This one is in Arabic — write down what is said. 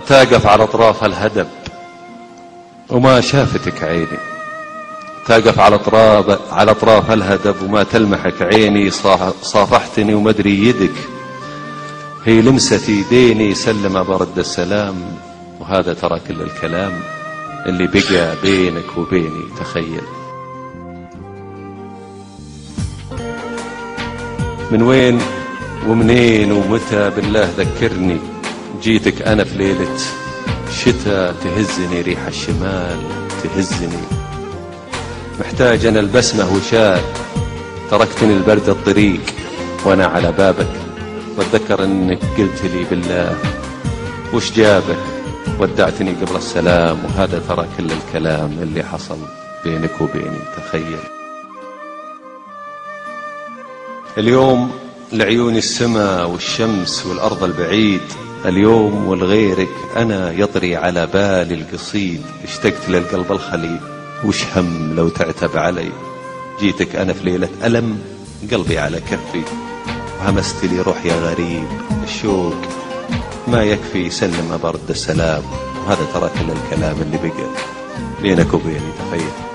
تقف على أطراف الهدب وما شافتك عيني، تقف على أطراف الهدب وما تلمحك عيني. صافحتني وما أدري يدك هي لمست يديني، سلم برد السلام. وهذا ترى كل الكلام اللي بقى بينك وبيني. تخيل من وين ومنين ومتى بالله ذكرني، جيتك أنا في ليلة شتاء تهزني، ريح الشمال تهزني، محتاج أنا البسمة وشاد، تركتني البرد الطريق وأنا على بابك، واتذكر أنك قلت لي بالله وش جابك، ودعتني قبل السلام. وهذا ترى كل الكلام اللي حصل بينك وبيني. تخيل اليوم لعيوني السماء والشمس والأرض البعيد، اليوم والغيرك أنا يطري على بالي القصيد، اشتقت للقلب الخليل وش هم لو تعتب علي، جيتك أنا في ليلة ألم قلبي على كفي، وهمست لي روح يا غريب الشوق ما يكفي، سلم برد السلام. وهذا ترى كل الكلام اللي بقى بينك وبيني. تخيل